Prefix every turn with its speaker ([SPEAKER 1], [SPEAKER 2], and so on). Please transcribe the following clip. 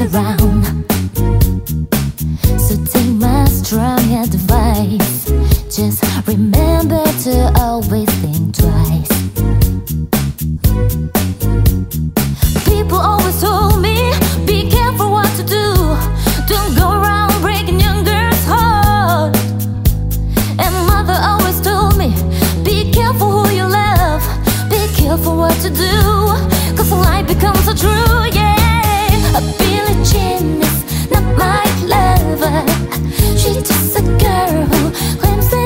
[SPEAKER 1] around. So take my strong advice. Just remember to always think twice. People always told me, be careful what to do. Don't go around breaking young girls' heart. And mother always told me, be careful who you love. Be careful what to do, 'cause life becomes so true, yeah. Billie Jean is not my lover. She's just a girl who claims that